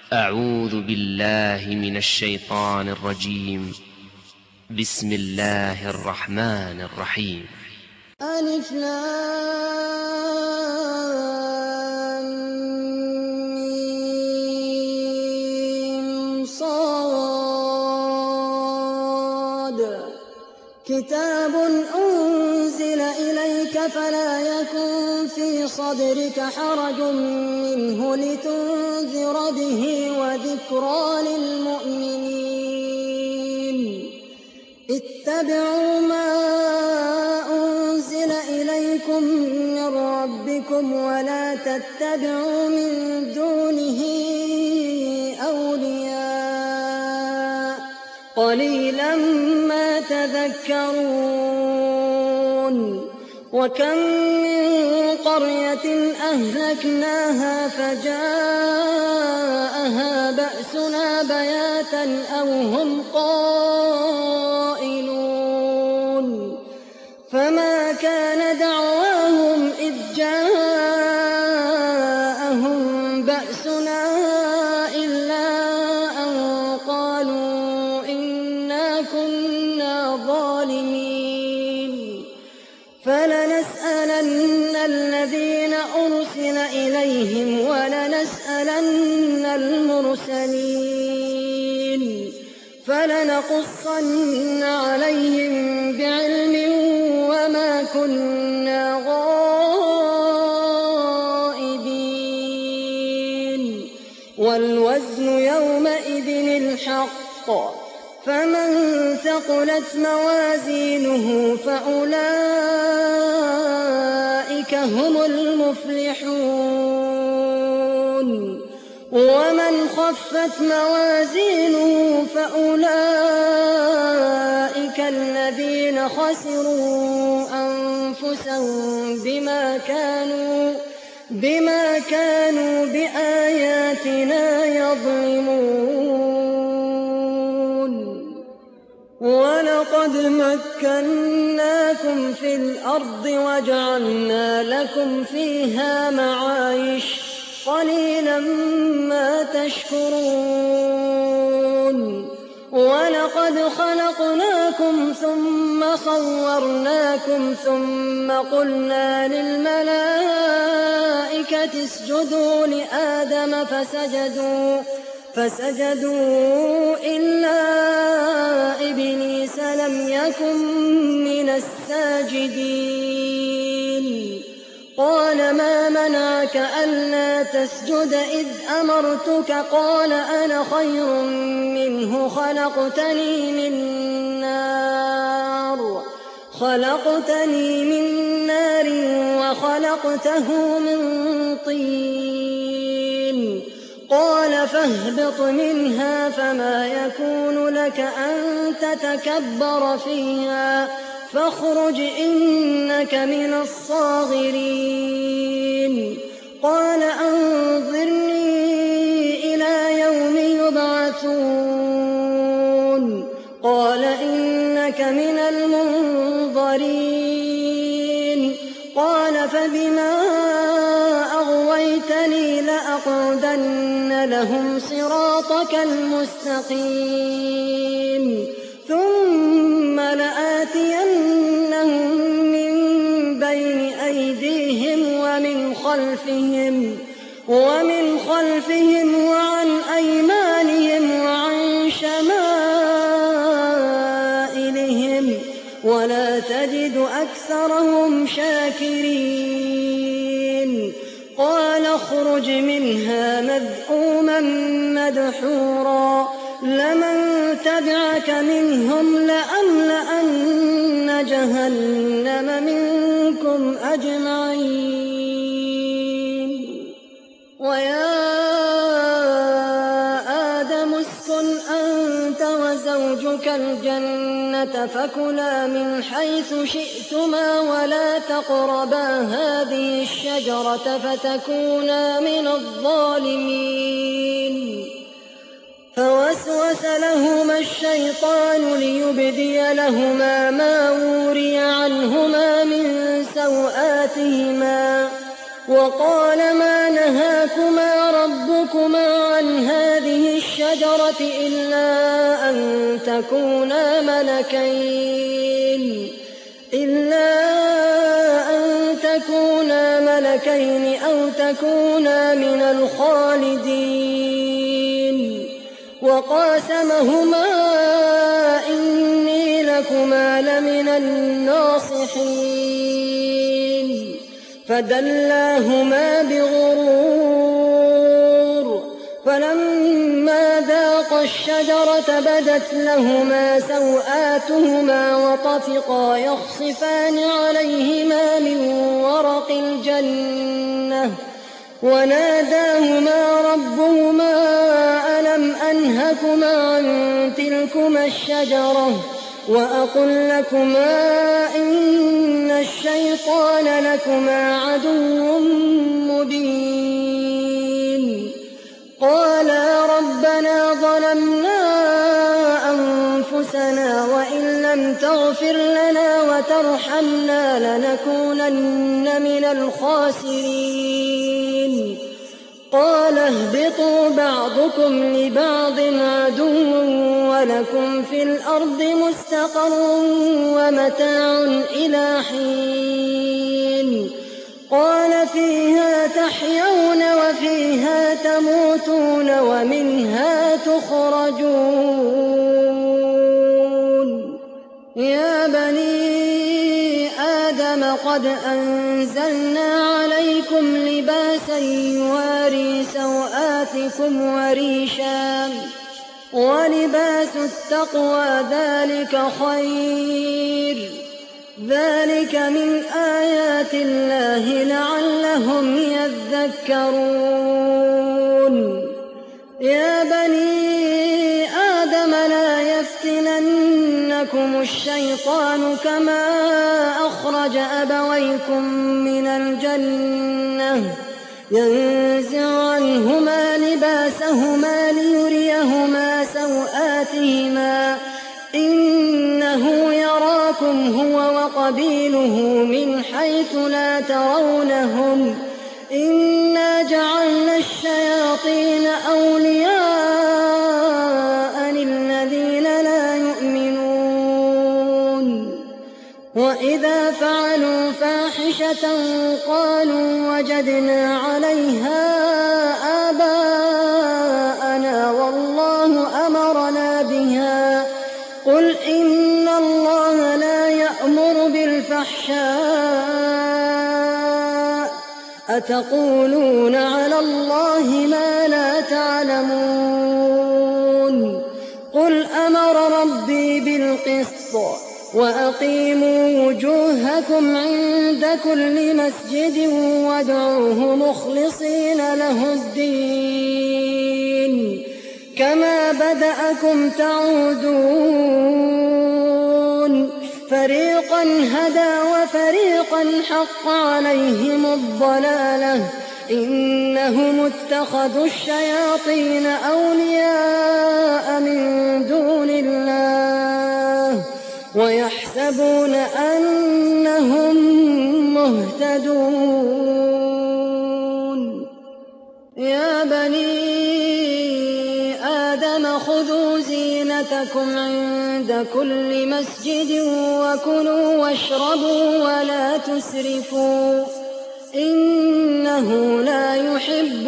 أعوذ بالله من الشيطان الرجيم. بسم الله الرحمن الرحيم. ألف لام ميم صاد كتاب أنزل إليك فلا يكن في صدرك حرج منه لتنذر به وذكرى للمؤمنين. اتبعوا ما أنزل إليكم من ربكم ولا تتبعوا من دونه أولياء قليلا ما تذكرون. وكم من قرية أهلكناها فجاءها بأسنا بياتا أو هم قائلون. فما كان دعواهم إذ جاءهم بأسنا إلا أن قالوا إنا كنا ظالمين. فلنسألن الذين أرسل إليهم ولنسألن المرسلين. فلنقصن عليهم بعلم وما كنا غائبين. والوزن يومئذ الحق. فمن ثقلت موازينه فأولئك هم المفلحون. ومن خفت موازينه فأولئك الذين خسروا أنفسهم بما كانوا بآياتنا يظلمون. ولقد مكناكم في الأرض وجعلنا لكم فيها معايش قليلا ما تشكرون. ولقد خلقناكم ثم صورناكم ثم قلنا للملائكة اسجدوا لآدم فسجدوا إلا إبليس لم يكن من الساجدين. قال ما منعك ألا تسجد إذ أمرتك؟ قال أنا خير منه خلقتني من نار وخلقته من طين. قال فاهبط منها فما يكون لك أن تتكبر فيها فاخرج إنك من الصاغرين. قال أنظرني إلى يوم يبعثون. قال إنك من المنظرين. قال فبما أغويتني لأقعدن لهم صراطك المستقيم ثم لآتينهم من بين أيديهم ومن خلفهم وعن أيمانهم وعن شمائلهم ولا تجد أكثرهم شاكرين. قال اخرج منها مذءوما مدحورا لمن تبعك منهم لأملأن جهنم منكم أجمعين. ويا آدم اسكن أنت وزوجك الجنة فكلا من حيث شئتما ولا تقربا هذه الشجرة فتكونا من الظالمين. فوسوس لهما الشيطان ليبدي لهما ما وري عنهما من سوآتهما وقال ما نهاكما ربكما عن هذه الشجرة إلا أن تكونا ملكين أو تكونا من الخالدين وقاسمهما إني لكما لمن الناصحين فدلاهما بغرور فلما ذاقا الشجرة بدت لهما سوآتهما وطفقا يخصفان عليهما من ورق الجنة وناداهما ربهما ألم أنهكما عن تلكما الشجرة وأقل لكما إن الشيطان لكما عدو مبين قالا ربنا ظلمنا أنفسنا وإن لم تغفر لنا وترحمنا لنكونن من الخاسرين قال اهبطوا بعضكم لبعض عدو ولكم في الأرض مستقر ومتاع إلى حين قال فيها تحيون وفيها تموتون ومنها تخرجون يا بني آدم قد أنزلنا عليكم لباسا يواري سوآتكم وريشا ولباس التقوى ذلك خير ذلك من آيات الله لعلهم يذكرون يا بني آدم لا يفتننكم الشيطان كما أخرج أبويكم من الجنة ينزع عنهما لباسهما ليريهما سوآتهما إنه يراكم هو وقبيله من حيث لا ترونهم إنا جعلنا الشياطين أولياء للذين لا يؤمنون وإذا فعلوا فاحشة قالوا وجدنا عليها آباءنا والله أمرنا بها قل إن الله لا يأمر بالفحشاء أتقولون على الله ما لا تعلمون قل أمر ربي بالقسط وأقيموا وجوهكم عند كل مسجد وادعوه مخلصين له الدين كما بدأكم تعودون فريقا هدى وفريقا حق عليهم الضلالة إنهم اتخذوا الشياطين أولياء من دون الله ويحسبون أنهم مهتدون يا بني آدم خذوا زينتكم عند كل مسجد وكلوا واشربوا ولا تسرفوا إنه لا يحب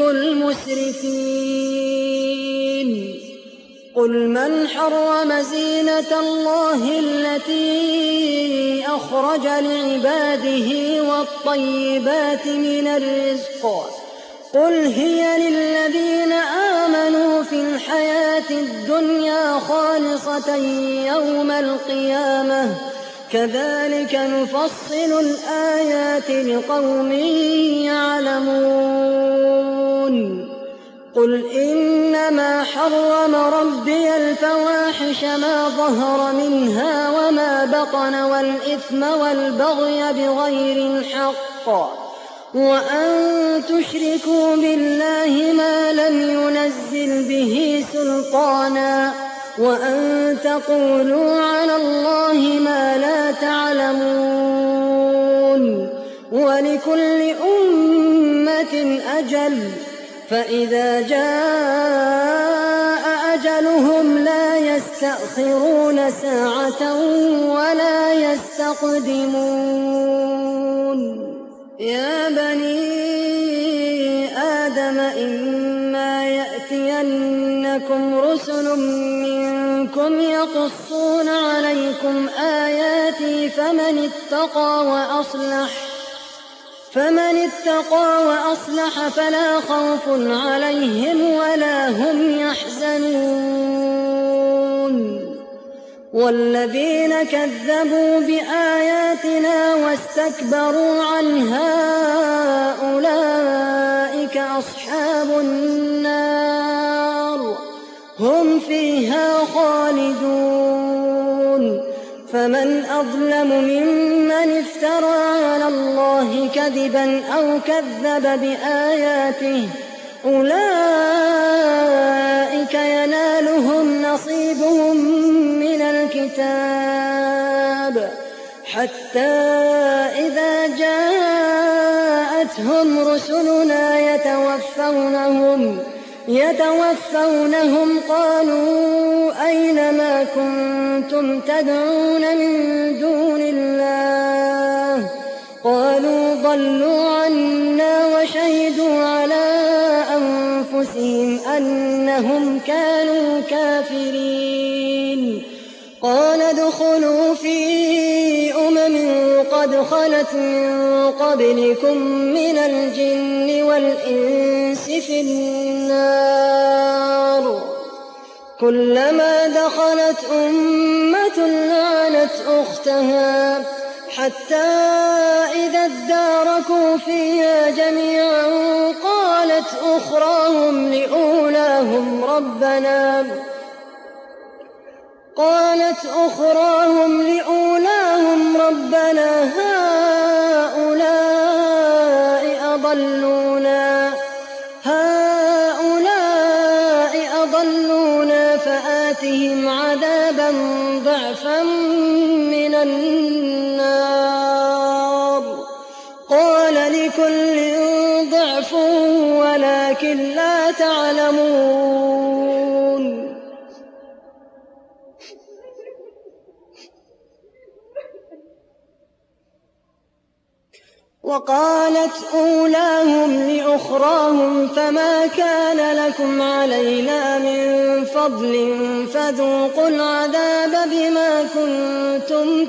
المسرفين قل من حرم زينة الله التي أخرج لعباده والطيبات من الرزق قل هي للذين آمنوا في الحياة الدنيا خالصة يوم القيامة كذلك نفصل الآيات لقوم يعلمون قل إنما حرم ربي الفواحش ما ظهر منها وما بطن والإثم والبغي بغير الحق وأن تشركوا بالله ما لم ينزل به سلطانا وأن تقولوا على الله ما لا تعلمون ولكل أمة أجل فإذا جاء يستأخرون ساعة ولا يستقدمون يا بني آدم إما يأتينكم رسل منكم يقصون عليكم آياتي فمن اتقى وأصلح فلا خوف عليهم ولا هم يحزنون والذين كذبوا بآياتنا واستكبروا عنها أولئك أصحاب النار هم فيها خالدون فمن أظلم ممن افترى على الله كذبا أو كذب بآياته أولئك ينالهم نصيبهم من الكتاب حتى إذا جاءتهم رسلنا يتوفونهم قالوا أين ما كنتم تدعون من دون الله قالوا ضلوا عنا وشهدوا على أنفسهم أنهم كانوا كافرين قال ادخلوا في قد خلت من قبلكم من الجن والإنس في النار كلما دخلت أمة لعنت أختها حتى إذا اداركوا فيها جميعا قالت أخراهم لأولاهم ربنا هؤلاء أضلونا فآتهم عذابا ضعفا من النار قال لكل ضعف ولكن لا تعلمون وقالت أولاهم لأخراهم فما كان لكم علينا من فضل فذوقوا العذاب بما كنتم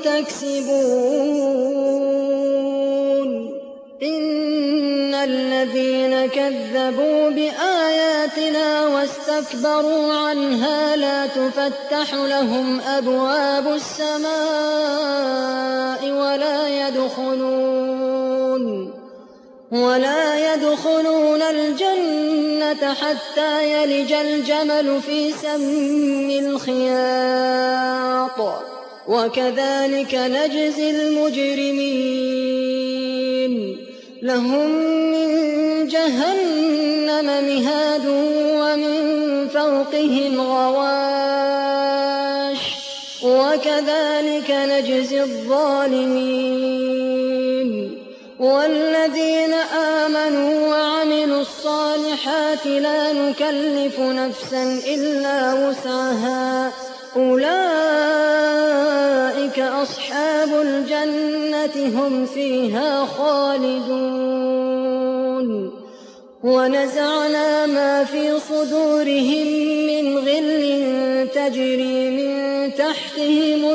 تكسبون إن الذين كذبوا بآياتنا واستكبروا عنها لا تفتح لهم أبواب السماء ولا يدخلون الجنة حتى يلج الجمل في سم الخياط وكذلك نجزي المجرمين لهم من جهنم مهاد ومن فوقهم غواش وكذلك نجزي الظالمين والذين آمنوا وعملوا الصالحات لا نكلف نفسا إلا وسعها أولئك أصحاب الجنة هم فيها خالدون ونزعنا ما في صدورهم من غل تجري من تحتهم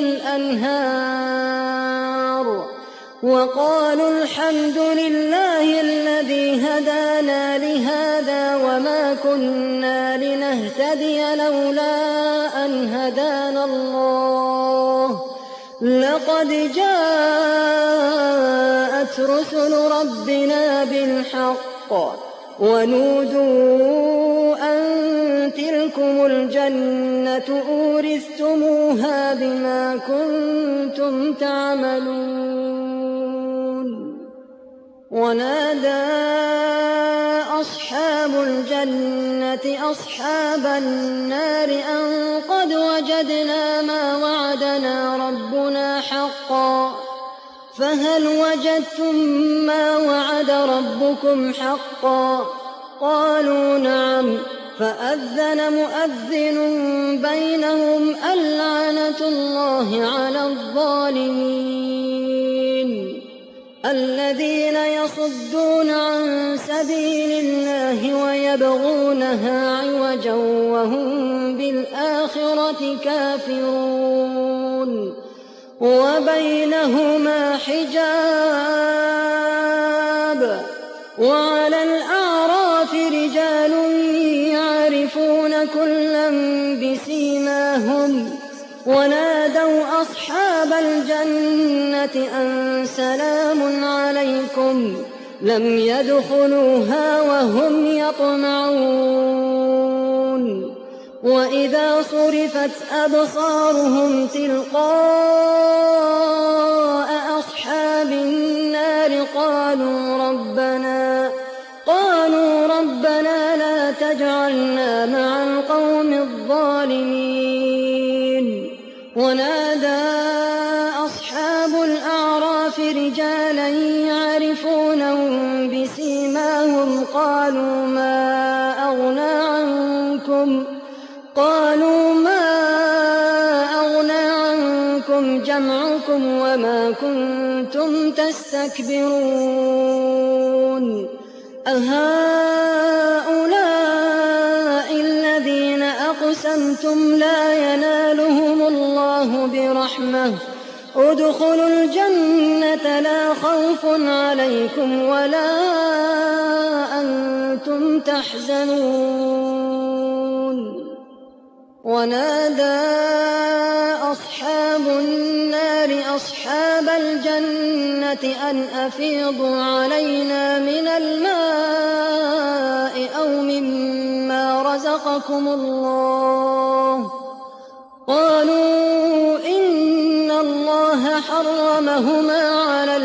الأنهار وقالوا الحمد لله الذي هدانا لهذا وما كنا لنهتدي لولا أن هدانا الله لقد جاءت رسل ربنا بالحق ونودوا أن تلكم الجنة أورثتموها بما كنتم تعملون ونادى أصحاب الجنة أصحاب النار أن قد وجدنا ما وعدنا ربنا حقا فهل وجدتم ما وعد ربكم حقا قالوا نعم فأذن مؤذن بينهم اللعنة الله على الظالمين الذين يصدون عن سبيل الله ويبغونها عوجا وهم بالآخرة كافرون وبينهما حجاب وعلى الأعراف رجال يعرفون كلا بسيماهم ونادوا أصحاب الجنة أن سلام عليكم لم يدخلوها وهم يطمعون وإذا صرفت أبصارهم تلقاء أصحاب النار قالوا ربنا لا تجعلنا مع القوم الظالمين ونادى أصحاب الأعراف رجالا يعرفونهم بسيماهم قالوا ما أغنى عنكم جمعكم وما كنتم تستكبرون أهؤلاء الذين أقسمتم لا ينالهم الله برحمة ادخلوا الجنة لا خوف عليكم ولا أنتم تحزنون ونادى أصحاب النار أصحاب الجنة أن أفيضوا علينا من الماء أو مما رزقكم الله قالوا إن الله حرمهما على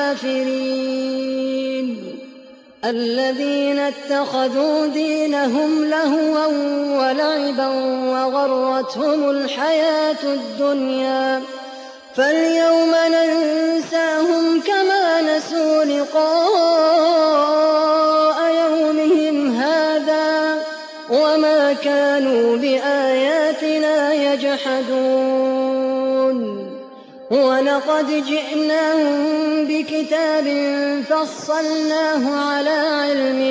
الكافرين الذين اتخذوا دينهم لهوا ولعبا وغرتهم الحياة الدنيا فاليوم ننساهم كما نسوا لقاء يومهم هذا وما كانوا بآياتنا يجحدون ولقد جئناهم بكتاب فصلناه على علم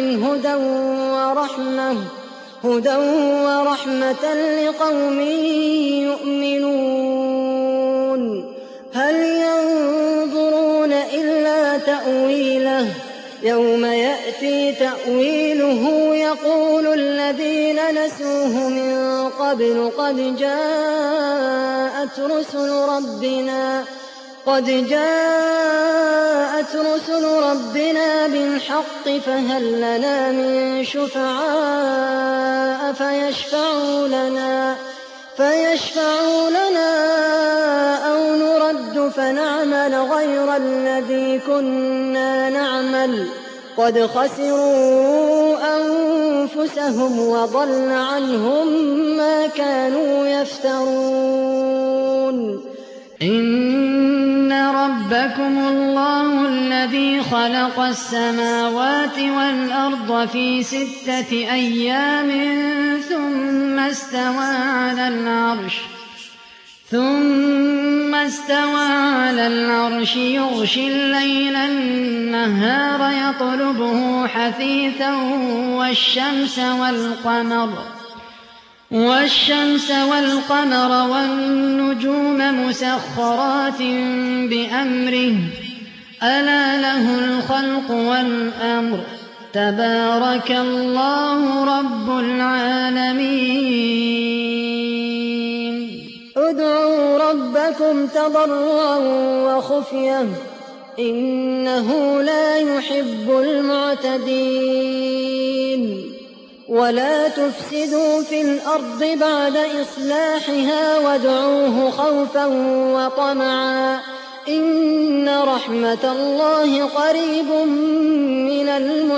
هدى ورحمة لقوم يؤمنون هل ينظرون إلا تأويله يوم يأتي تأويله يقول الذين نسوه من قبل قد جاءت رسل ربنا بالحق فهل لنا من شفعاء فيشفعوا لنا أو نرد فنعمل غير الذي كنا نعمل قد خسروا أنفسهم وضل عنهم ما كانوا يفترون إن ربكم الله الذي خلق السماوات والأرض في 6 أيام ثم استوى على العرش يغشي الليل النهار يطلبه حثيثا والشمس والقمر والنجوم مسخرات بأمره ألا له الخلق والأمر تبارك الله رب العالمين ادعوا ربكم تضرعا وخفية إنه لا يحب المعتدين ولا تفسدوا في الأرض بعد إصلاحها وادعوه خوفا وطمعا إن رحمة الله قريب من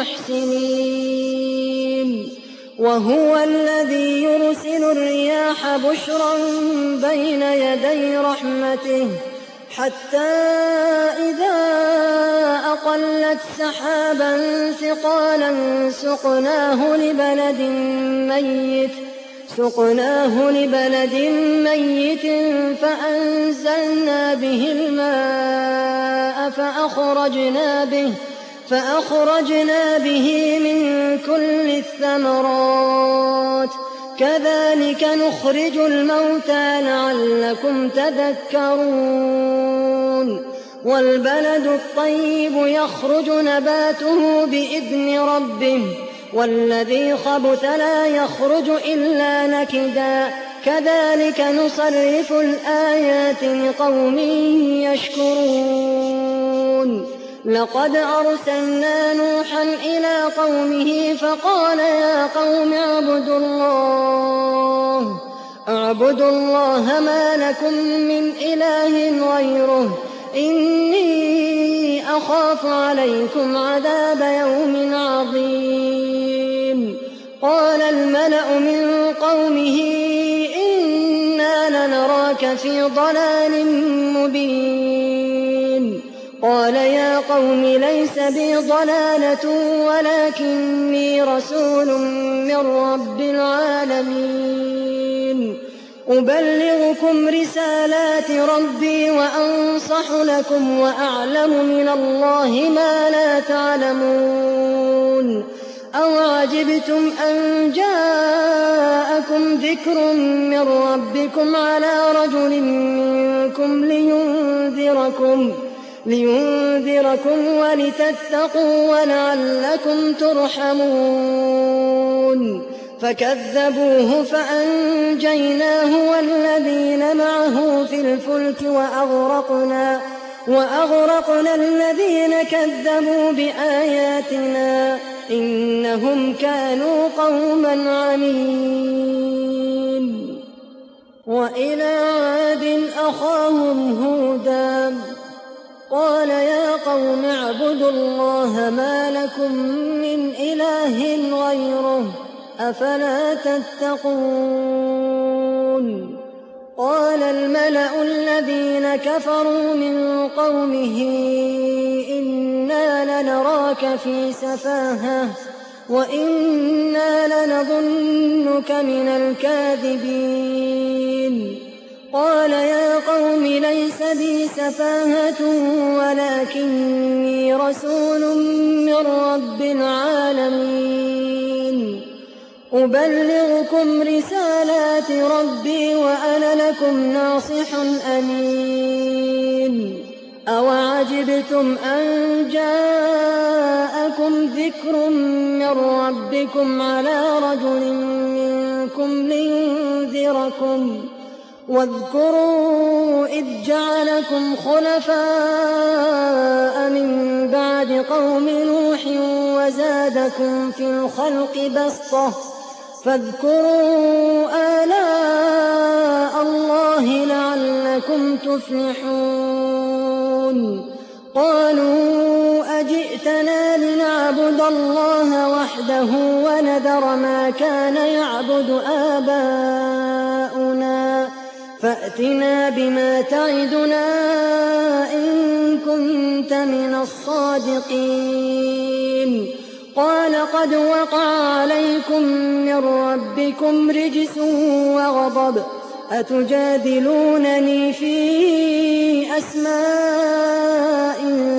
المحسنين وهو الذي يرسل الرياح بشرا بين يدي رحمته حتى إذا أقلت سحابا ثقالا سقناه لبلد ميت فأنزلنا به الماء فأخرجنا به من كل الثمرات كذلك نخرج الموتى لعلكم تذكرون والبلد الطيب يخرج نباته بإذن ربه والذي خبث لا يخرج إلا نكدا كذلك نصرف الآيات لقوم يشكرون لقد أرسلنا نوحا إلى قومه فقال يا قوم اعبدوا الله ما لكم من إله غيره إني أخاف عليكم عذاب يوم عظيم قال الملأ من قومه إنا لنراك في ضلال مبين قال يا قوم ليس بي ضلالة ولكني رسول من رب العالمين أبلغكم رسالات ربي وأنصح لكم وأعلم من الله ما لا تعلمون أوعجبتم أن جاءكم ذكر من ربكم على رجل منكم لينذركم ولتتقوا ولعلكم ترحمون فكذبوه فأنجيناه والذين معه في الفلك وأغرقنا الذين كذبوا بآياتنا إنهم كانوا قوما عمين وإلى عاد أخاهم هودا قال يا قوم اعبدوا الله ما لكم من إله غيره أفلا تتقون قال الملأ الذين كفروا من قومه إنا لنراك في سفاهة وإنا لنظنك من الكاذبين قال يا قوم ليس بي سفاهة ولكني رسول من رب العالمين أبلغكم رسالات ربي وأنا لكم ناصح أمين أوعجبتم أن جاءكم ذكر من ربكم على رجل منكم لينذركم واذكروا إذ جعلكم خلفاء من بعد قوم نوح وزادكم في الخلق بسطة فاذكروا آلاء الله لعلكم تفلحون قالوا أجئتنا لنعبد الله وحده ونذر ما كان يعبد آباؤنا فأتنا بما تعدنا إن كنت من الصادقين قال قد وقع عليكم من ربكم رجس وغضب أتجادلونني في أسماء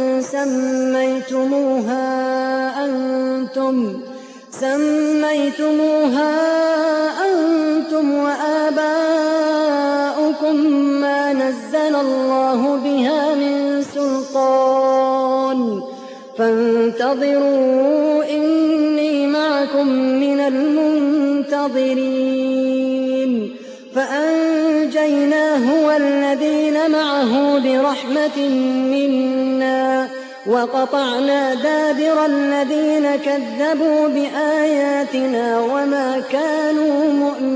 سميتموها أنتم وآباؤكم ما نزل الله بها من سلطان فانتظروا إني معكم من المنتظرين فأنجيناه والذين معه برحمة منا وقطعنا دابر الذين كذبوا بآياتنا وما كانوا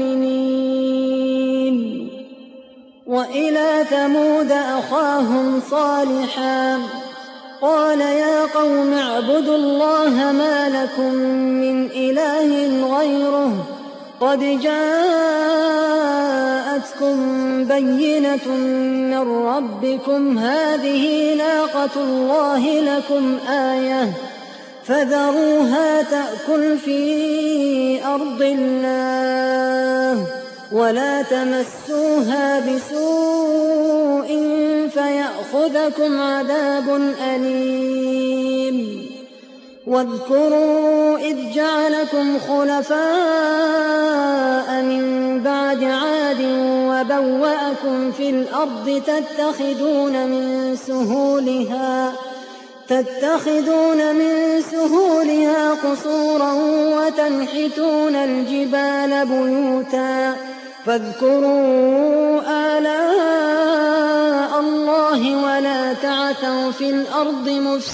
مؤمنين وإلى ثمود أخاهم صالحا قال يا قوم اعبدوا الله ما لكم من إله غيره قد جاءتكم بينة من ربكم هذه ناقة الله لكم آية فذروها تأكل في أرض الله ولا تمسوها بسوء فيأخذكم عذاب أليم واذكروا إذ جعلكم خلفاء من بعد عاد وبوأكم في الأرض تتخذون من سهولها قصورا وتنحتون الجبال بيوتا فاذكروا آلاء الله ولا تعثوا في الأرض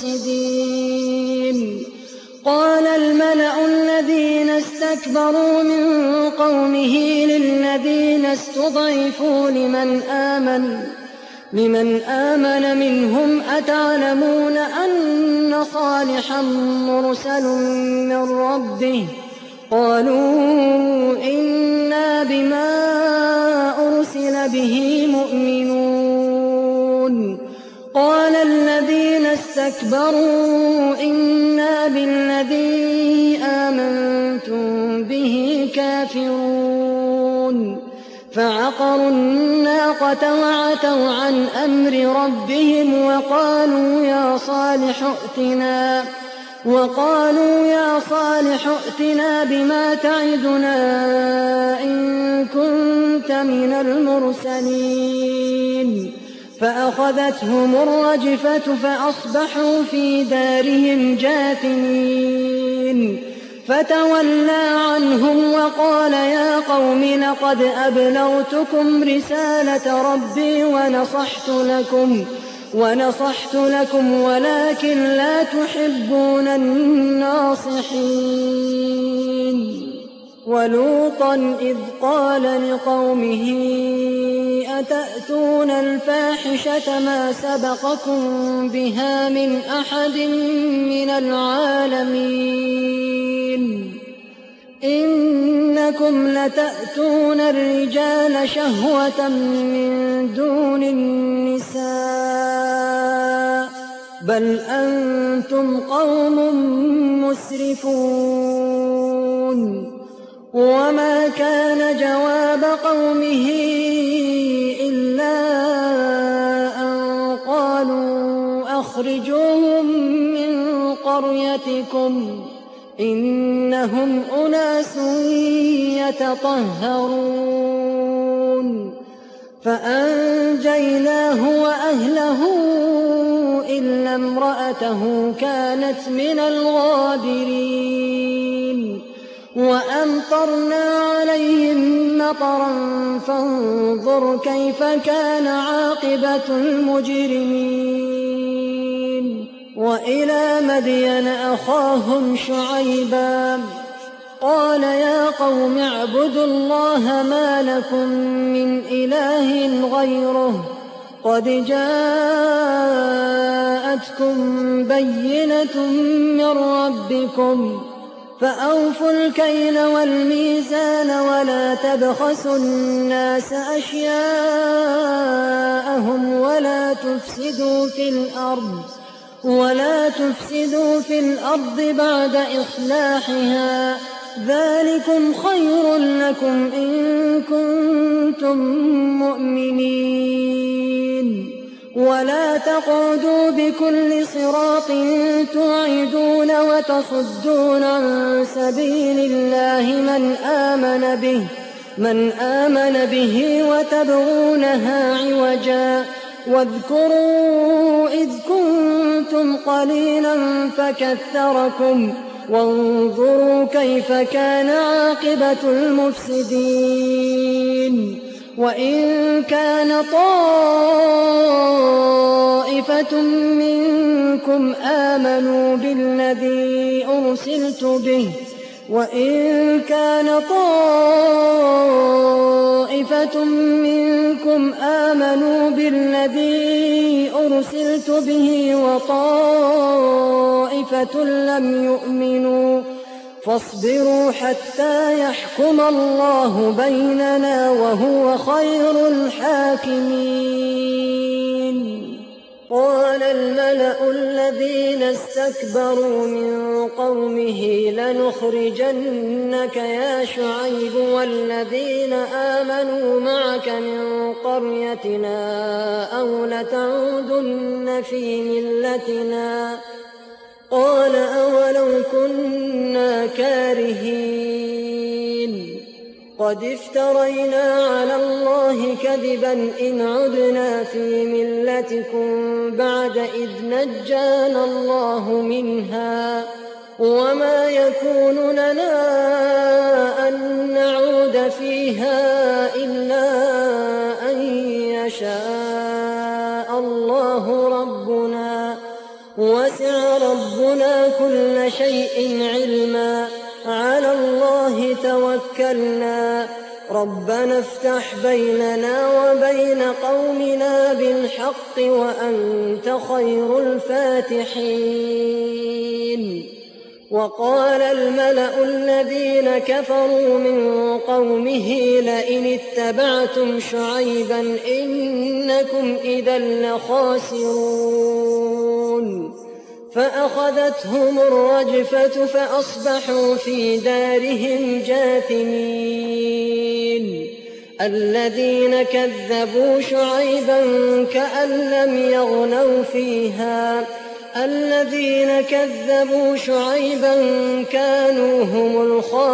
مفسدين قال الملأ الذين استكبروا من قومه للذين استضعفوا لمن آمن منهم أتعلمون أن صالحا مرسل من ربه قالوا إنا بما أرسل به مؤمنون قال الذين استكبروا إنا بالذي آمنتم به كافرون فعقروا الناقة وعتوا عن أمر ربهم وقالوا يا صالح ائتنا بما تعدنا إن كنت من المرسلين فأخذتهم الرجفة فأصبحوا في دارهم جاثمين فتولى عنهم وقال يا قوم لقد أبلغتكم رسالة ربي ونصحت لكم ولكن لا تحبون الناصحين ولوطا إذ قال لقومه أتأتون الفاحشة ما سبقكم بها من أحد من العالمين إنكم لتأتون الرجال شهوة من دون النساء بل أنتم قوم مسرفون وما كان جواب قومه إلا أن قالوا أخرجوهم من قريتكم إنهم أناس يتطهرون فأنجيناه وأهله إلا امرأته كانت من الغابرين وأمطرنا عليهم مطرا فانظر كيف كان عاقبة المجرمين وإلى مدين أخاهم شعيبا قال يا قوم اعبدوا الله ما لكم من إله غيره قد جاءتكم بينة من ربكم فأوفوا الكيل والميزان ولا تبخسوا الناس أشياءهم ولا تفسدوا في الأرض بعد إصلاحها ذلكم خير لكم إن كنتم مؤمنين ولا تقعدوا بكل صراط توعدون وتصدون عن سبيل الله من آمن به وتبغونها عوجا واذكروا إذ كنتم قليلا فكثركم وانظروا كيف كان عاقبة المفسدين وإن كان طائفة منكم آمنوا بالذي أرسلت به وطائفة لم يؤمنوا فاصبروا حتى يحكم الله بيننا وهو خير الحاكمين. قال الملأ الذين استكبروا من قومه لنخرجنك يا شعيب والذين آمنوا معك من قريتنا أو لتعودن في ملتنا. قال أولو كنا كارهين قد افترينا على الله كذبا إن عدنا في ملتكم بعد إذ نجانا الله منها وما يكون لنا أن نعود فيها إلا أن يشاء الله ربنا وسع ربنا كل شيء علما على الله توكلنا ربنا افتح بيننا وبين قومنا بالحق وأنت خير الفاتحين. وقال الملأ الذين كفروا من قومه لئن اتبعتم شعيبا إنكم إذا لخاسرون. فأخذتهم الرجفة فأصبحوا في دارهم جاثمين. الذين كذبوا شعيبا كأن لم يغنوا فيها الذين كذبوا شعيبا كانوا هم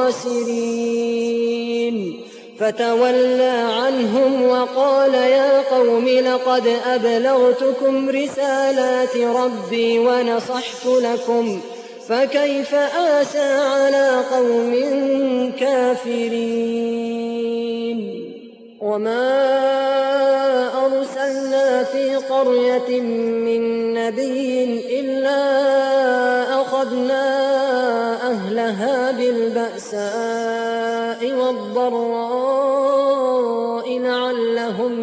الخاسرين. فتولى عنهم وقال يا قوم لقد أبلغتكم رسالات ربي ونصحت لكم فكيف آسى على قوم كافرين. وما أرسلنا في قرية من نبي إلا أخذنا أهلها بالبأساء والضراء لعلهم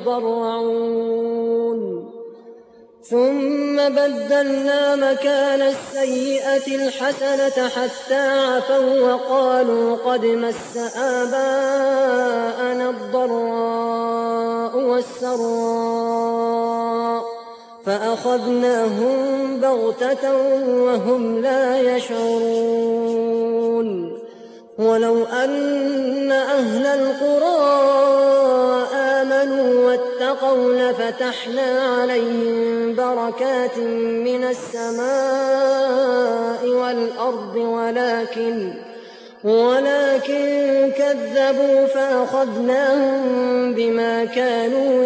يضرعون. ثم بدلنا مكان السيئة الحسنة حتى عفوا وقالوا قد مس آباءنا الضراء والسراء فأخذناهم بغتة وهم لا يشعرون. ولو أن أهل القرى آمنوا واتقوا لفتحنا عليهم بركات من السماء والأرض ولكن كذبوا فأخذناهم بما كانوا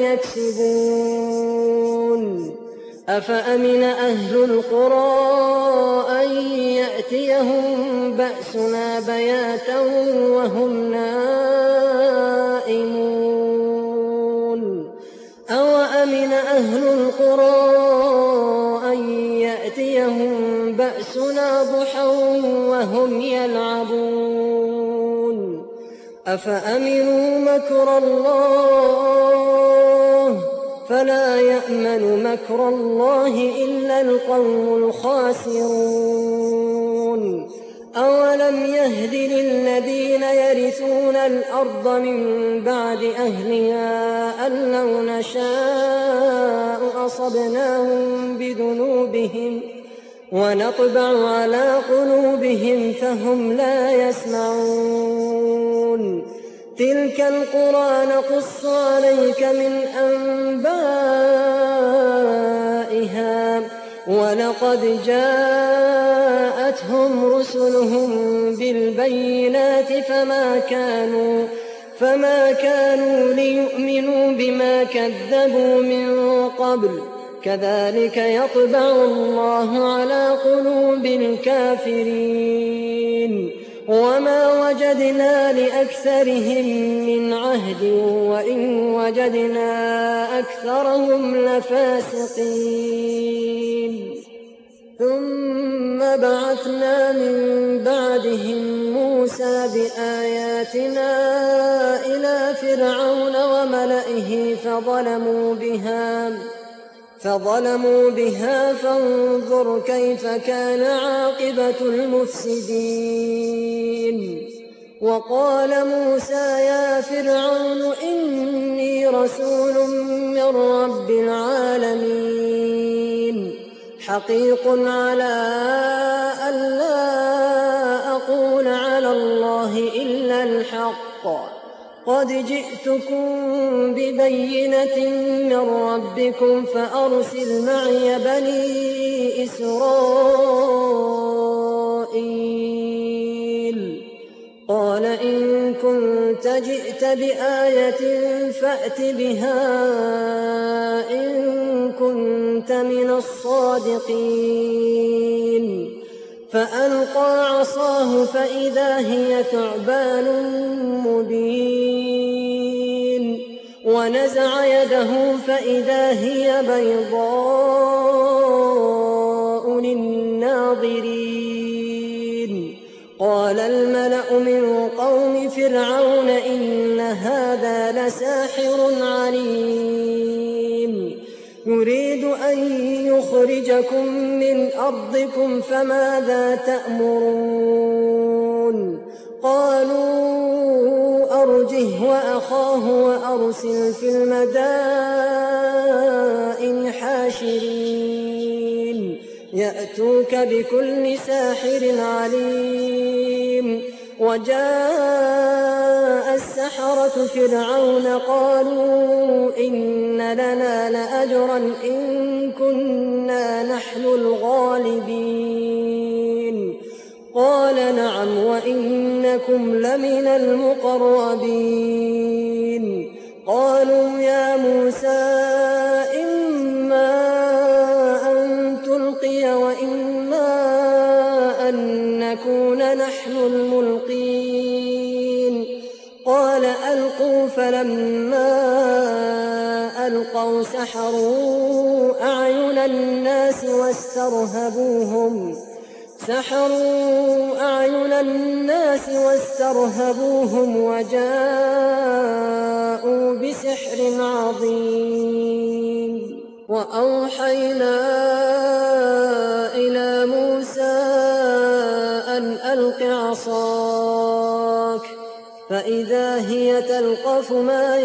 يكسبون. أفأمن أهل القرى أن يأتيهم بأسنا بياتا وهم نائمون. أوأمن أهل القرى أن يأتيهم بأسنا ضحى وهم يلعبون. أفأمنوا مكر الله فلا يأمن مكر الله إلا القوم الخاسرون. أولم يهد للذين يرثون الأرض من بعد أهلها أن لو نشاء أصبناهم بذنوبهم ونطبع على قلوبهم فهم لا يسمعون. تلك القرى نقص عليك من أنبائها ولقد جاءتهم رسلهم بالبينات فما كانوا ليؤمنوا بما كذبوا من قبل كذلك يطبع الله على قلوب الكافرين. وما وجدنا لأكثرهم من عهد وإن وجدنا أكثرهم لفاسقين. ثم بعثنا من بعدهم موسى بآياتنا إلى فرعون وملئه فظلموا بها فانظر كيف كان عاقبة المفسدين. وقال موسى يا فرعون إني رسول من رب العالمين حقيق على ألا أقول على الله إلا الحق قد جئتكم ببينة من ربكم فأرسل معي بني إسرائيل. قال إن كنت جئت بآية فأت بها إن كنت من الصادقين. فألقى عصاه فإذا هي ثعبان مبين ونزع يده فإذا هي بيضاء للناظرين. قال الملأ من قوم فرعون إن هذا لساحر عليم يريد أن يخرجكم من أرضكم فماذا تأمرون؟ قالوا أرجه وأخاه وأرسل في المدائن حاشرين يأتوك بكل ساحر عليم. وجاء السحرة فرعون قالوا إن لنا لأجرا إن كنا نحن الغالبين. قال نعم وإنكم لمن المقربين. قالوا يا موسى إما أن تلقي وإما أن نكون نحن الملقين. قال ألقوا فلما ألقوا سحروا أعين الناس واسترهبوهم وجاءوا بسحر عظيم. وأوحينا إلى موسى أن ألق عصاك فإذا هي تلقف ما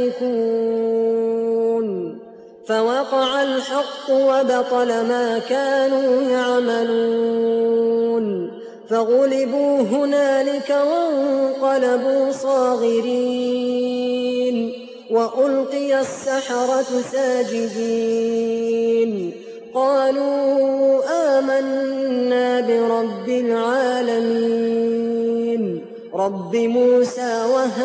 يأفكون. فوقع الحق وبطل ما كانوا يعملون. فغلبوا هنالك وانقلبوا صاغرين وألقي السحرة ساجدين. قالوا آمنا برب العالمين رب موسى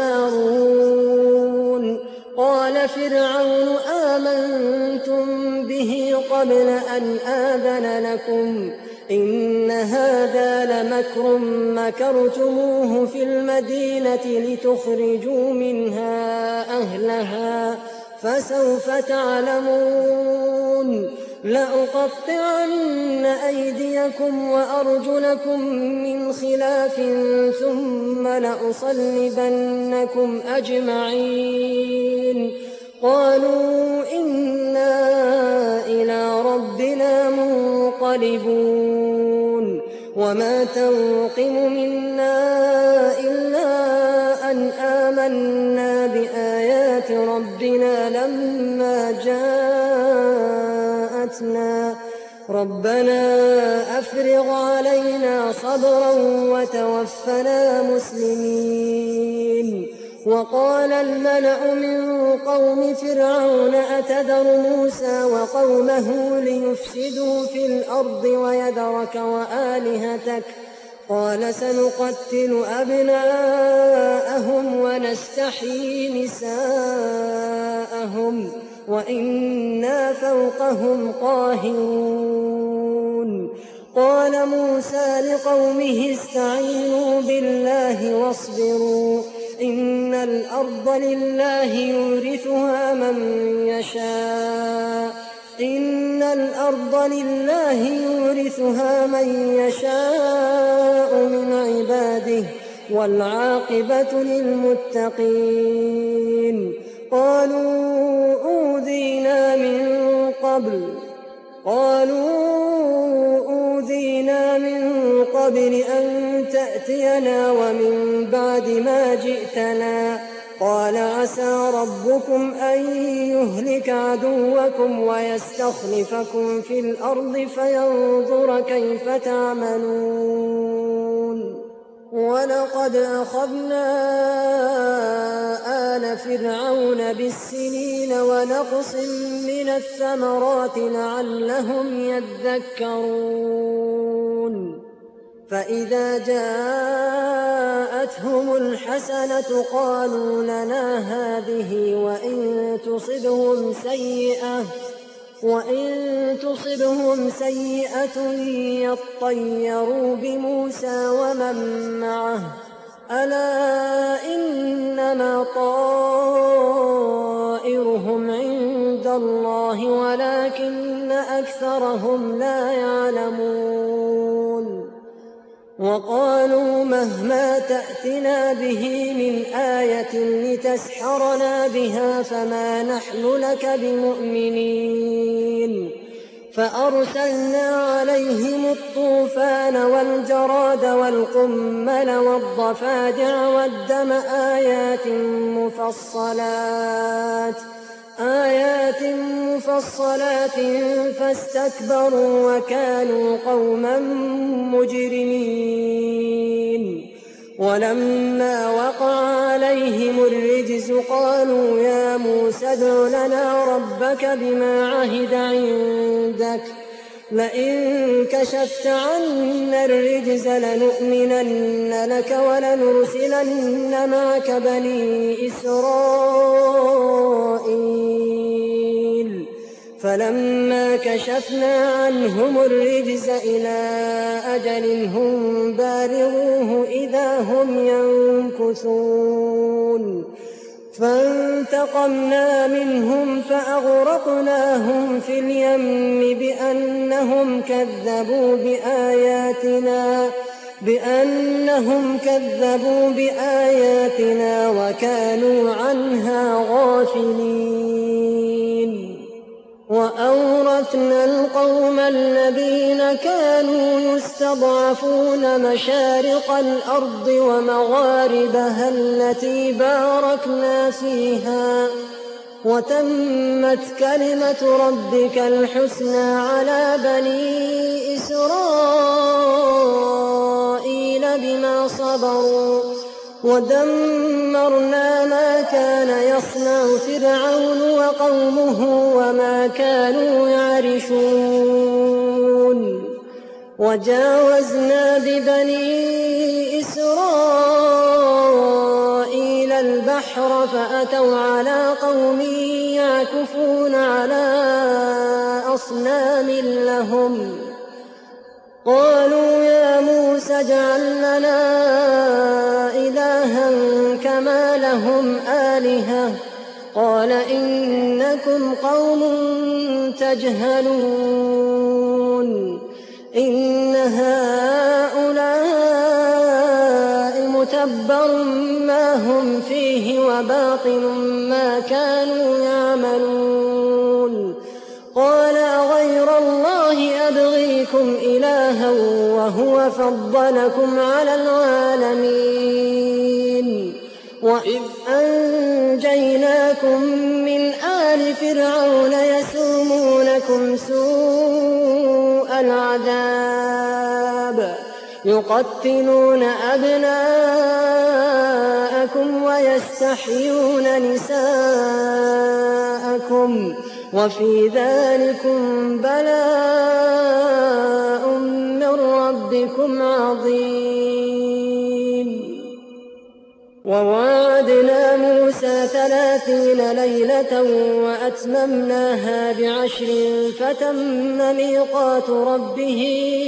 وهارون. قال فرعون آمنتم به قبل أن آذن لكم إن هذا لمكر مكرتموه في المدينة لتخرجوا منها أهلها فسوف تعلمون. لأقطعن أيديكم وأرجلكم من خلاف ثم لأصلبنكم أجمعين. قالوا إنا إلى ربنا منقلبون. وما تنقم منا إلا أن آمنا بآيات ربنا لما جاءتنا. ربنا أفرغ علينا صبرا وتوفنا مسلمين. وقال الملأ من قوم فرعون أتذر موسى وقومه ليفسدوا في الأرض ويذرك وآلهتك قال سنقتل أبناءهم ونستحيي نساءهم وإنا فوقهم قاهرون. قال موسى لقومه استعينوا بالله واصبروا إن الأرض لله يورثها من يشاء من عباده والعاقبة للمتقين. قالوا أوذينا من قبل جئتنا قال عسى ربكم أن يهلك عدوكم ويستخلفكم في الأرض فينظر كيف تعملون ولقد أخذنا آل فرعون بالسنين ونقص من الثمرات لعلهم يذكرون فإذا جاءتهم الحسنة قالوا لنا هذه وإن تصبهم سيئة يطيروا بموسى ومن معه ألا إنما طائرهم عند الله ولكن أكثرهم لا يعلمون وقالوا مهما تأتنا به من آية لتسحرنا بها فما نحن لك بمؤمنين فأرسلنا عليهم الطوفان والجراد والقمل والضفادع والدم آيات مفصلات فاستكبروا وكانوا قوما مجرمين ولما وقع عليهم الرجز قالوا يا موسى ادع لنا ربك بما عهد عندك لئن كشفت عنا الرجز لنؤمنن لك ولنرسلن معك بني إسرائيل فلما كشفنا عنهم الرجز إلى أجل هم بالغوه إذا هم ينكثون فانتقمنا منهم فأغرقناهم في اليم بأنهم كذبوا بآياتنا وكانوا عنها غافلين وأورثنا القوم الذين كانوا يستضعفون مشارق الأرض ومغاربها التي باركنا فيها وتمت كلمة ربك الحسنى على بني إسرائيل بما صبروا ودمرنا ما كان يصنع فرعون وقومه وما كانوا يعرشون وجاوزنا ببني إسرائيل البحر فأتوا على قوم يعكفون على أصنام لهم قالوا يا موسى اجعل لنا إلها كما لهم آلهة قال إنكم قوم تجهلون إن هؤلاء متبر ما هم فيه وباطل ما كانوا يعملون قال غير الله أبغيكم إلها وهو فضلكم على العالمين وإذ أنجيناكم من آل فرعون يسومونكم سوء العذاب يقتلون أبناءكم ويستحيون نساءكم وفي ذلكم بلاء من ربكم عظيم وواعدنا موسى 30 ليلة وأتممناها ب10 فتم ميقات ربه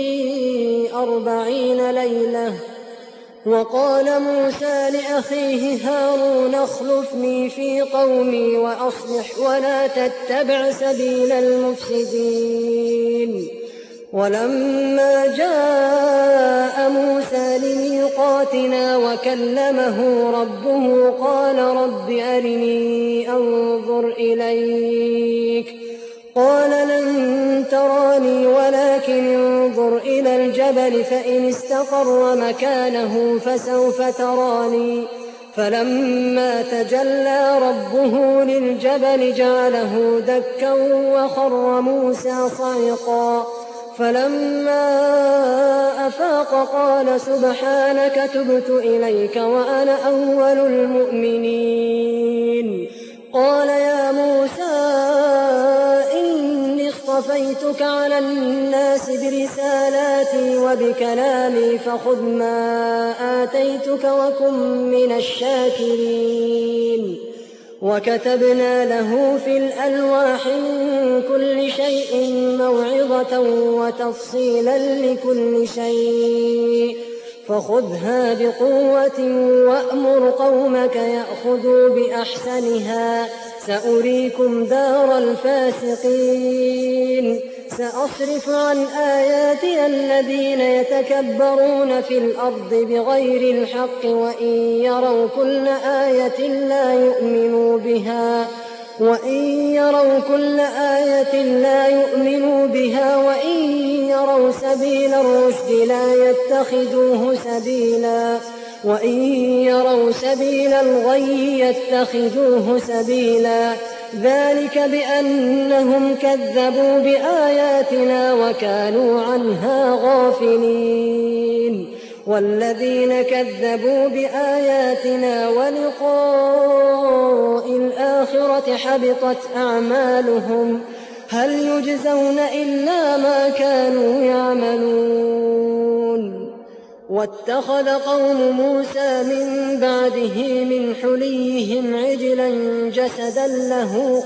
40 ليلة وقال موسى لأخيه هارون اخلفني في قومي وأصلح ولا تتبع سبيل المفسدين ولما جاء موسى لميقاتنا وكلمه ربه قال رب أرني أنظر إليك قال لن تراني ولكن انظر إلى الجبل فإن استقر مكانه فسوف تراني فلما تجلى ربه للجبل جعله دكا وخر موسى صعقا فلما أفاق قال سبحانك تبت إليك وأنا أول المؤمنين. قال يا موسى إني اصطفيتك على الناس برسالاتي وبكلامي فخذ ما آتيتك وكن من الشاكرين. وكتبنا له في الألواح من كل شيء موعظة وتفصيلا لكل شيء فخذها بقوة وأمر قومك يأخذوا بأحسنها سأريكم دار الفاسقين. سأصرف عن آياتي الذين يتكبرون في الأرض بغير الحق وإن يروا كل آية لا يؤمنوا بها وإن يروا سبيل الرشد لا يتخذوه سبيلا وإن يروا سبيل الغي يتخذوه سبيلا. ذلك بأنهم كذبوا بآياتنا وكانوا عنها غافلين. والذين كذبوا بآياتنا ولقاء الآخرة حبطت أعمالهم هل يجزون إلا ما كانوا يعملون. واتخذ قوم موسى من بعده من حليهم عجلا جسدا له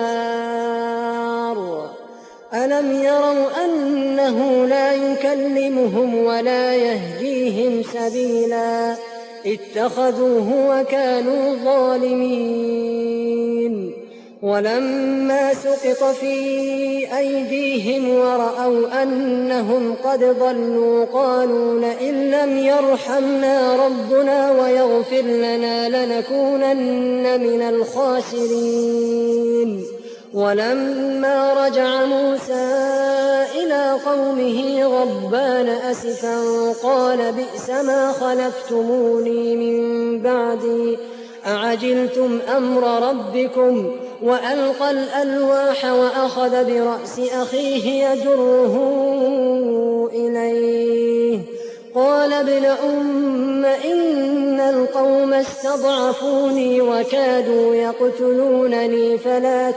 خوار ألم يروا أنه لا يكلمهم ولا يهديهم سبيلا اتخذوه وكانوا ظالمين. ولما سقط في أيديهم ورأوا أنهم قد ضلوا قالوا لئن لم يرحمنا ربنا ويغفر لنا لنكونن من الخاسرين. ولما رجع موسى إلى قومه غضبان أسفا قال بئس ما خلفتموني من بعدي أعجلتم أمر ربكم وألقى الألواح وأخذ برأس أخيه يجره إليه قال ابن أم إن القوم استضعفوني وكادوا يقتلونني فلا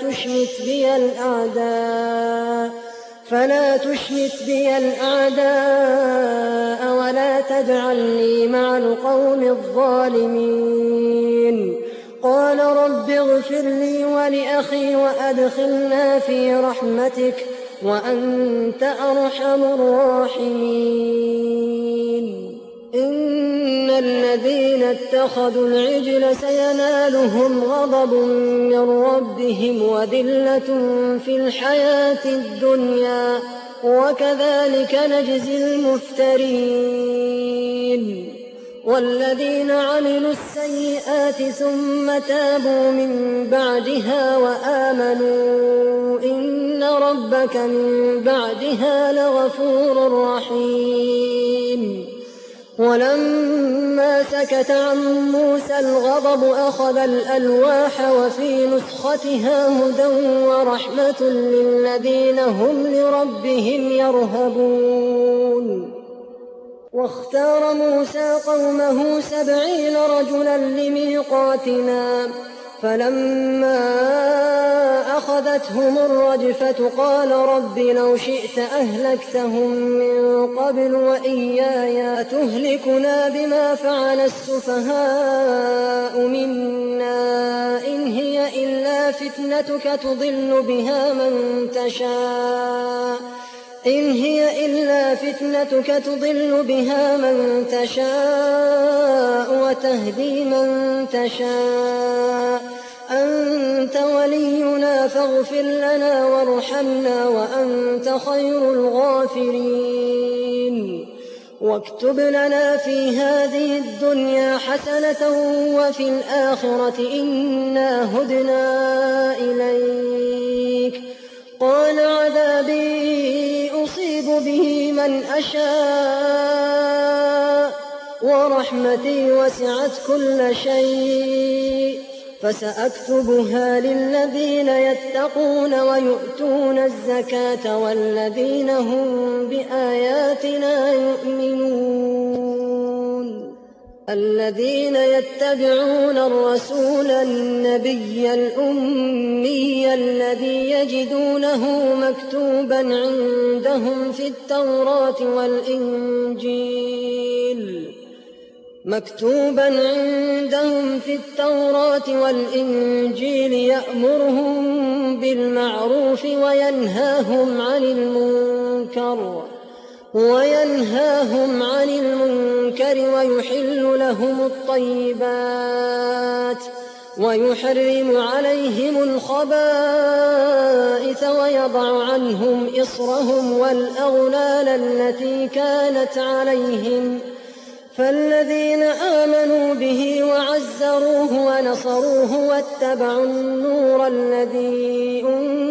تشمت بي الأعداء ولا تجعلني مع القوم الظالمين. قال رب اغفر لي ولأخي وأدخلنا في رحمتك وأنت أرحم الراحمين. إن الذين اتخذوا العجل سينالهم غضب من ربهم وذلة في الحياة الدنيا وكذلك نجزي المفترين. والذين عملوا السيئات ثم تابوا من بعدها وآمنوا إن ربك من بعدها لغفور رحيم. ولما سكت عن موسى الغضب أخذ الألواح وفي نسختها هدى ورحمة للذين هم لربهم يرهبون. واختار موسى قومه 70 رجلا لميقاتنا فلما أخذتهم الرجفة قال رب لو شئت أهلكتهم من قبل وإياي أتهلكنا بما فعل السفهاء منا إن هي إلا فتنتك تضل بها من تشاء وتهدي من تشاء أنت ولينا فاغفر لنا وارحمنا وأنت خير الغافرين. واكتب لنا في هذه الدنيا حسنة وفي الآخرة إنا هدنا إليك. قال عذابي أصيب به من أشاء ورحمتي وسعت كل شيء فسأكتبها للذين يتقون ويؤتون الزكاة والذين هم بآياتنا يؤمنون الذين يتبعون الرسول النبي الأمي الذي يجدونه مكتوبا عندهم في التوراة والإنجيل يأمرهم بالمعروف وينهاهم عن المنكر ويحل لهم الطيبات ويحرم عليهم الخبائث ويضع عنهم إصرهم والأغلال التي كانت عليهم فالذين آمنوا به وعزروه ونصروه واتبعوا النور الذي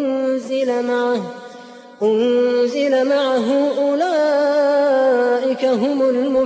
أنزل معه أولئك هم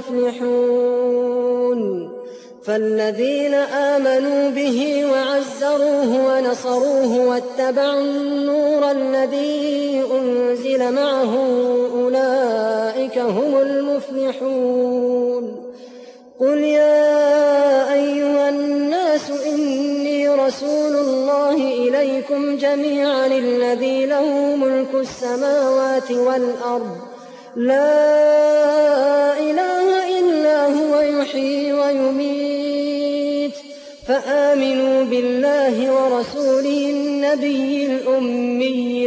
المفلحون فالذين آمنوا به وعزروه ونصروه واتبعوا النور الذي أنزل معه أولئك هم المفلحون قل يا أيها الناس إني رسول الله إليكم جميعا الذي له ملك السماوات والأرض لا إله إلا هو يحيي ويميت فآمنوا بالله ورسوله النبي الأمي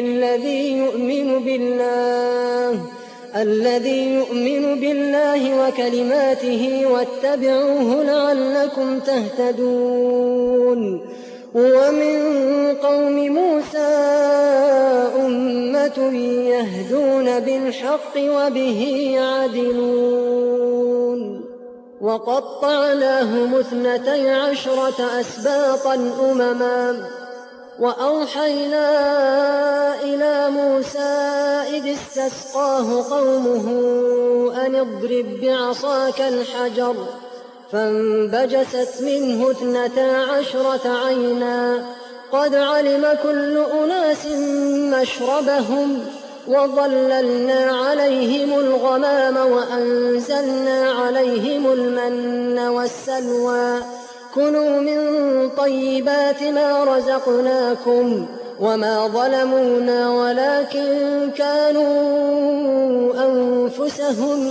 الذي يؤمن بالله وكلماته واتبعوه لعلكم تهتدون ومن قوم موسى أمة يهدون بالحق وبه يعدلون وقطعناهم 12 أسباطا أمما وأوحينا إلى موسى إذ استسقاه قومه أن اضرب بعصاك الحجر فانبجست منه 12 عينا قد علم كل أناس مشربهم وظللنا عليهم الغمام وأنزلنا عليهم المن والسلوى كلوا من طيبات ما رزقناكم وما ظلمونا ولكن كانوا أنفسهم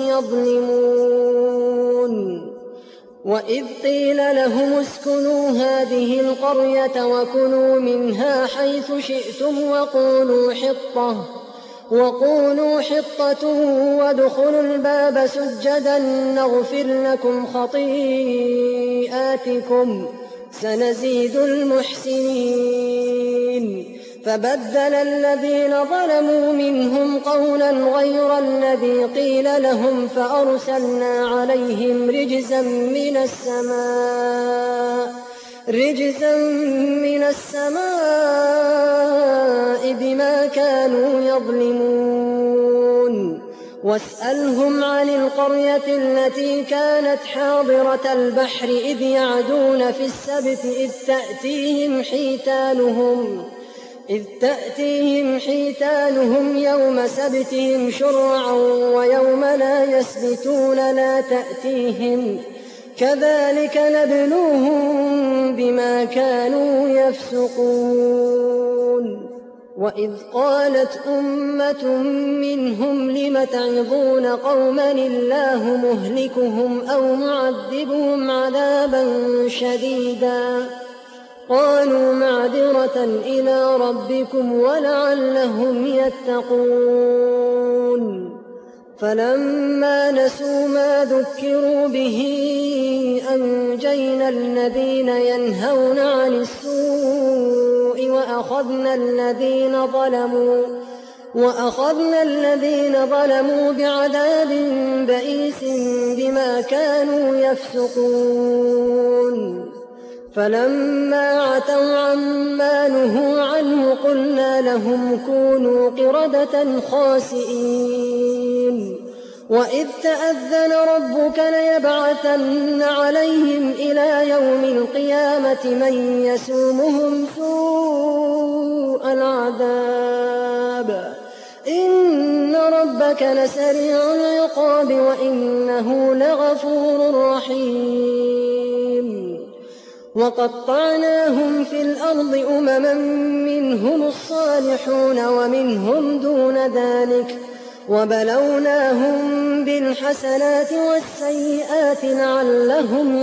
يظلمون وإذ قيل لهم اسكنوا هذه القرية وكلوا منها حيث شئتم وقولوا حطة وادخلوا الباب سجدا نغفر لكم خطيئاتكم سنزيد المحسنين فبدل الذين ظلموا منهم قولا غير الذي قيل لهم فأرسلنا عليهم رجزا من السماء بما كانوا يظلمون واسألهم عن القرية التي كانت حاضرة البحر إذ يعدون في السبت إذ تأتيهم حيتانهم يوم سبتهم شرعا ويوم لا يسبتون لا تأتيهم كذلك نبلوهم بما كانوا يفسقون وإذ قالت أمة منهم لم تعظون قوما الله مهلكهم أو معذبهم عذابا شديدا قالوا معذرة إلى ربكم ولعلهم يتقون فلما نسوا ما ذكروا به أنجينا الذين ينهون عن السوء وأخذنا الذين ظلموا بعذاب بئيس بما كانوا يفسقون فلما عتوا عما نهوا عنه قلنا لهم كونوا قردة خاسئين وإذ تأذن ربك ليبعثن عليهم إلى يوم القيامة من يسومهم سوء العذاب إن ربك لسريع العقاب وإنه لغفور رحيم وقطعناهم في الأرض أمما منهم الصالحون ومنهم دون ذلك وبلوناهم بالحسنات والسيئات لعلهم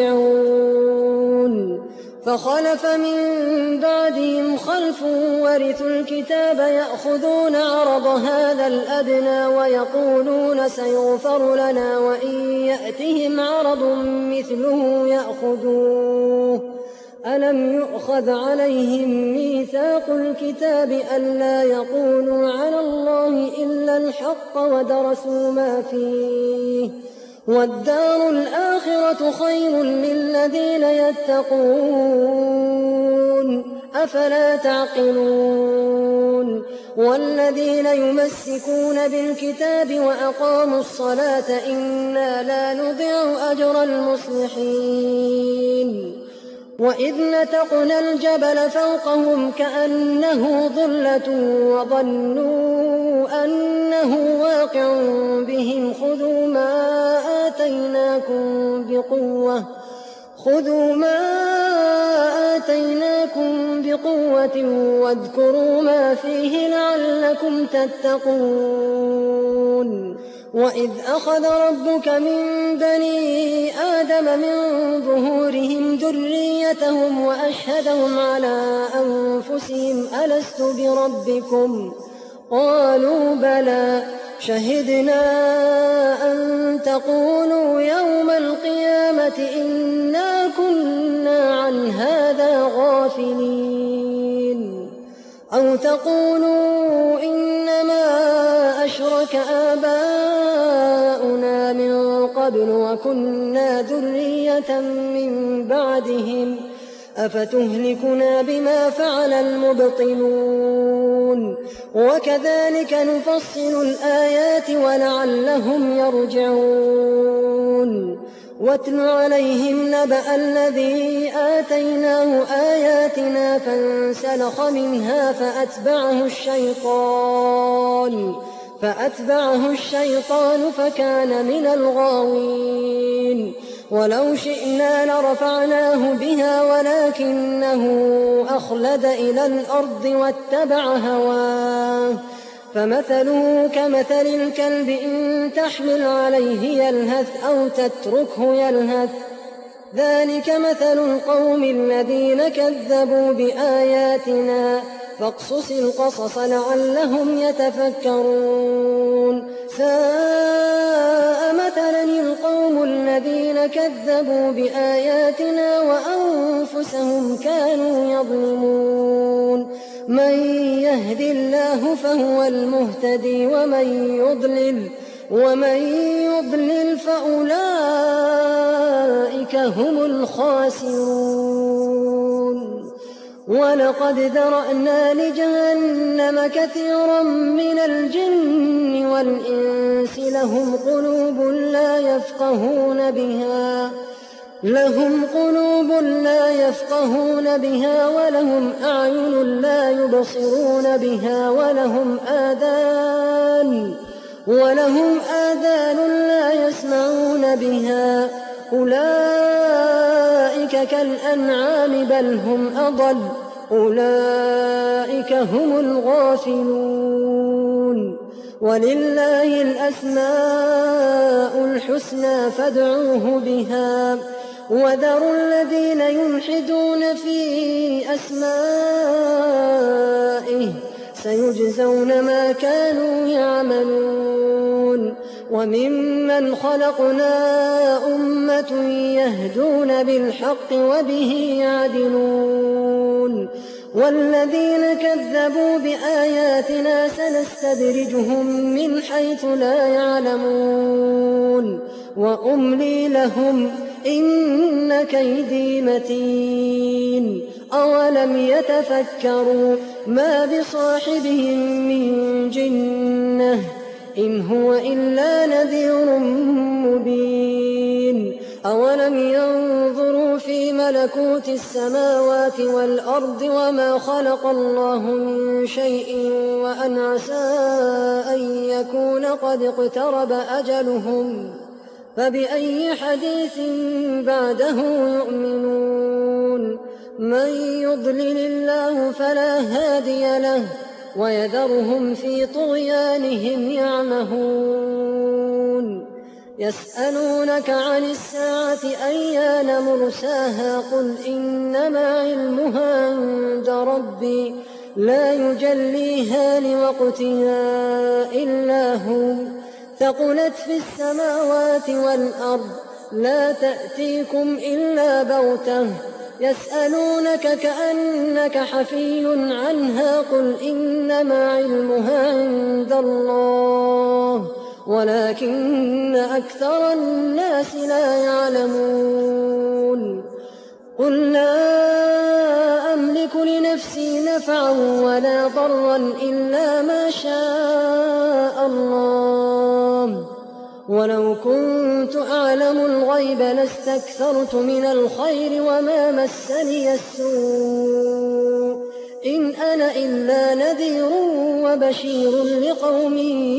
يرجعون فخلف من بعدهم خلف ورثوا الكتاب يأخذون عرض هذا الأدنى ويقولون سيغفر لنا وإن يأتهم عرض مثله يأخذوه ألم يؤخذ عليهم ميثاق الكتاب ألا يقولوا على الله إلا الحق ودرسوا ما فيه والدار الآخرة خير للذين يتقون أفلا تعقلون والذين يمسكون بالكتاب وأقاموا الصلاة إنا لا نضيع أجر المصلحين وإذ نتقنا الجبل فوقهم كأنه ظلة وظنوا أنه واقع بهم خذوا ما آتيناكم بقوة واذكروا ما فيه لعلكم تتقون وإذ أخذ ربك من بني آدم من ظهورهم ذريتهم وأشهدهم على أنفسهم ألست بربكم قالوا بلى شهدنا أن تقولوا يوم القيامة إنا كنا عن هذا غافلين أو تقولوا إنما أشرك آباؤنا من قبل وكنا ذرية من بعدهم أفتهلكنا بما فعل المبطلون وكذلك نفصل الآيات ولعلهم يرجعون واتل عليهم نبأ الذي آتيناه آياتنا فانسلخ منها فأتبعه الشيطان فكان من الغاوين ولو شئنا لرفعناه بها ولكنه أخلد إلى الأرض واتبع هواه فمثله كمثل الكلب إن تحمل عليه يلهث أو تتركه يلهث ذلك مثل القوم الذين كذبوا بآياتنا فاقصص القصص لعلهم يتفكرون ساء مثلا القوم الذين كذبوا بآياتنا وأنفسهم كانوا يظلمون من يهد الله فهو المهتدي ومن يضلل فأولئك هم الخاسرون ولقد ذرأنا لجهنم كثيرا من الجن والإنس لهم قلوب لا يفقهون بها ولهم أعين لا يبصرون بها ولهم آذان لا يسمعون بها أولئك كالأنعام بل هم أضل أولئك هم الغافلون ولله الأسماء الحسنى فادعوه بها وذروا الذين يلحدون في أسمائه سيجزون ما كانوا يعملون وممن خلقنا أمة يهدون بالحق وبه يعدلون والذين كذبوا بآياتنا سنستدرجهم من حيث لا يعلمون وأملي لهم إن كيدي متين أولم يتفكروا ما بصاحبهم من جنة إن هو إلا نذير مبين أولم ينظروا في ملكوت السماوات والأرض وما خلق الله من شيء وأن عسى أن يكون قد اقترب أجلهم فبأي حديث بعده يؤمنون من يضلل الله فلا هادي له ويذرهم في طغيانهم يعمهون يسألونك عن الساعة أيان مرساها قل إنما علمها عند ربي لا يجليها لوقتها إلا هو ثقلت في السماوات والأرض لا تأتيكم إلا بغتة يسألونك كأنك حفي عنها قل إنما علمها عند الله ولكن أكثر الناس لا يعلمون قل لا أملك لنفسي نفعا ولا ضرا إلا ما شاء الله ولو كنت أعلم الغيب لاستكثرت من الخير وما مسني السوء إن أنا إلا نذير وبشير لقوم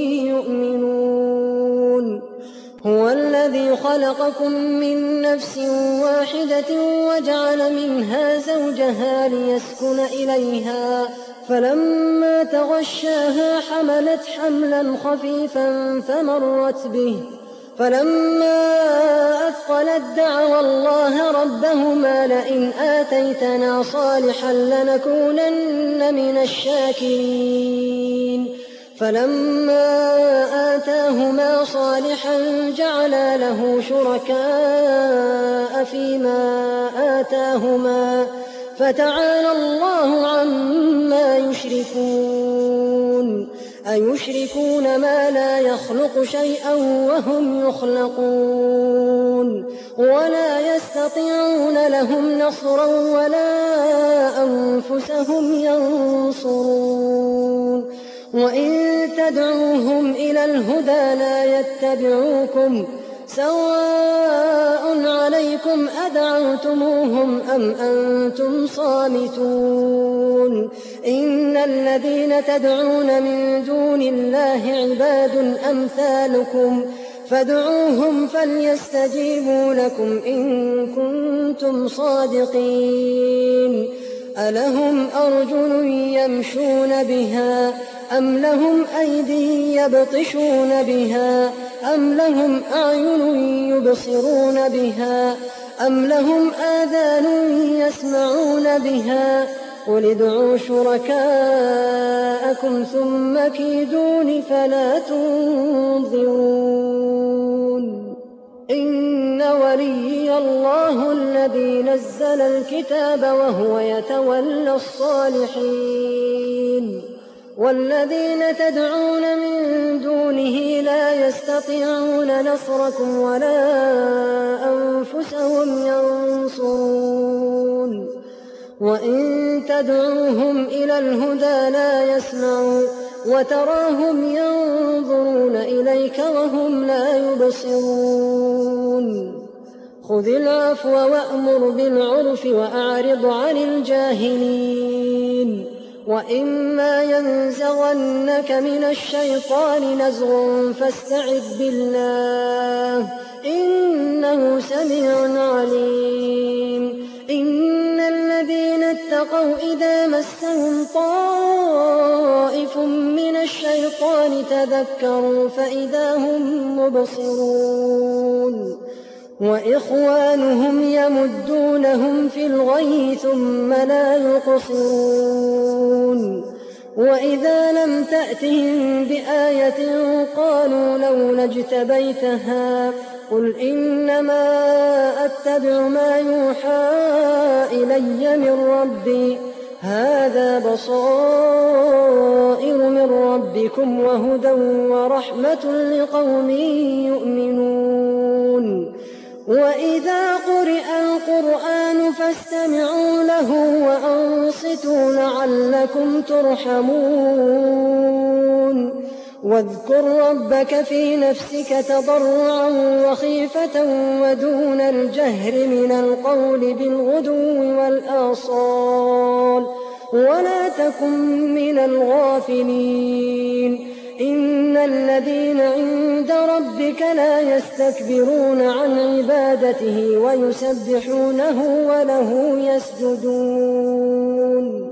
يؤمنون هو الذي خلقكم من نفس واحدة وجعل منها زوجها ليسكن إليها فلما تغشاها حملت حملا خفيفا فمرت به فلما أثقلت دعوا الله ربهما لئن آتيتنا صالحا لنكونن من الشاكرين فلما آتاهما صالحا جعلا له شركاء فيما آتاهما فتعالى الله عما يشركون أيشركون ما لا يخلق شيئا وهم يخلقون ولا يستطيعون لهم نصرا ولا أنفسهم ينصرون وإن تدعوهم إلى الهدى لا يتبعوكم سواء عليكم أدعوتموهم أم أنتم صامتون إن الذين تدعون من دون الله عباد أمثالكم فادعوهم فليستجيبوا لكم إن كنتم صادقين ألهم أرجل يمشون بها أم لهم أيدي يبطشون بها أم لهم أعين يبصرون بها أم لهم آذان يسمعون بها قل ادعوا شركاءكم ثم كيدون فلا تنظرون إن وليي الله الذي نزل الكتاب وهو يتولى الصالحين والذين تدعون من دونه لا يستطيعون نصركم ولا أنفسهم ينصرون وإن تدعوهم إلى الهدى لا يسمعوا وتراهم ينظرون إليك وهم لا يبصرون خذ العفو وأمر بالعرف وأعرض عن الجاهلين وإما ينزغنك من الشيطان نزغ فاستعذ بالله إنه سميع عليم إن الذين اتقوا إذا مسهم طائف من الشيطان تذكروا فإذا هم مبصرون وإخوانهم يمدونهم في الغي ثم لا يقصرون وإذا لم تأتهم بآية قالوا لولا اجتبيتها قل إنما أتبع ما يوحى إلي من ربي هذا بصائر من ربكم وهدى ورحمة لقوم يؤمنون وإذا قرئ القرآن فاستمعوا له وأنصتوا لعلكم ترحمون واذكر ربك في نفسك تضرعا وخيفة ودون الجهر من القول بالغدو والآصال ولا تكن من الغافلين إن الذين عند ربك لا يستكبرون عن عبادته ويسبحونه وله يسجدون